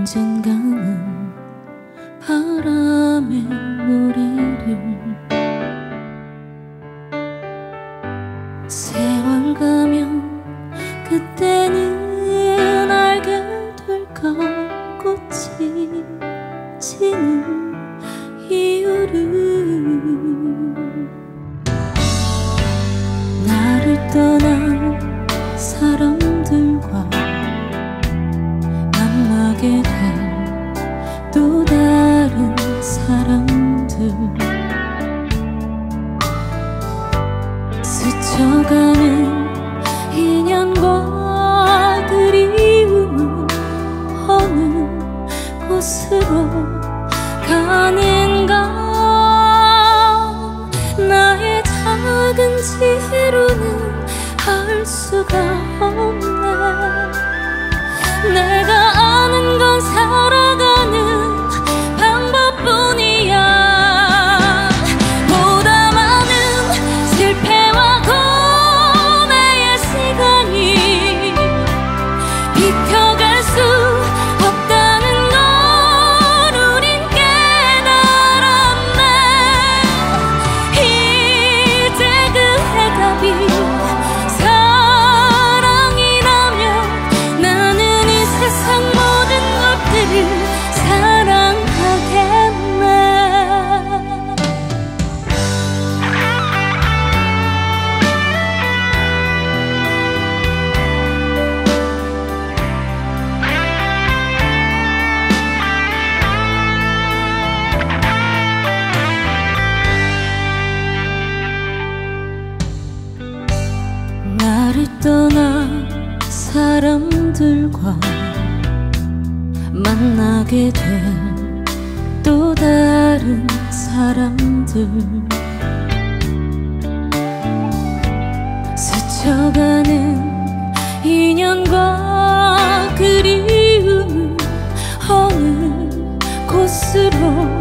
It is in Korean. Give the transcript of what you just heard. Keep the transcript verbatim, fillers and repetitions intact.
언젠가는 바람의 노래를 세월 가면 그때는 알게 될까 꽃이 지는 이유를 나를 떠난 사람들과 만나게 될 또 다른 사람들 스쳐가는 인연과 그리움은 어느 곳으로 가는가. 나의 작은 지혜로는 알 수가 없네. 내가 아는 건 살아가는 방법뿐이야. 보다 많은 실패와 고뇌의 시간이 비켜갈 수 없다는 걸 우린 깨달았네. 이제 그 해답이 사랑이라면 나는 이 세상 모든 것들을 사랑하겠네. 나를 떠난 사람들과 만나게 될 또 다른 사람들 스쳐가는 인연과 그리움은 어느 곳으로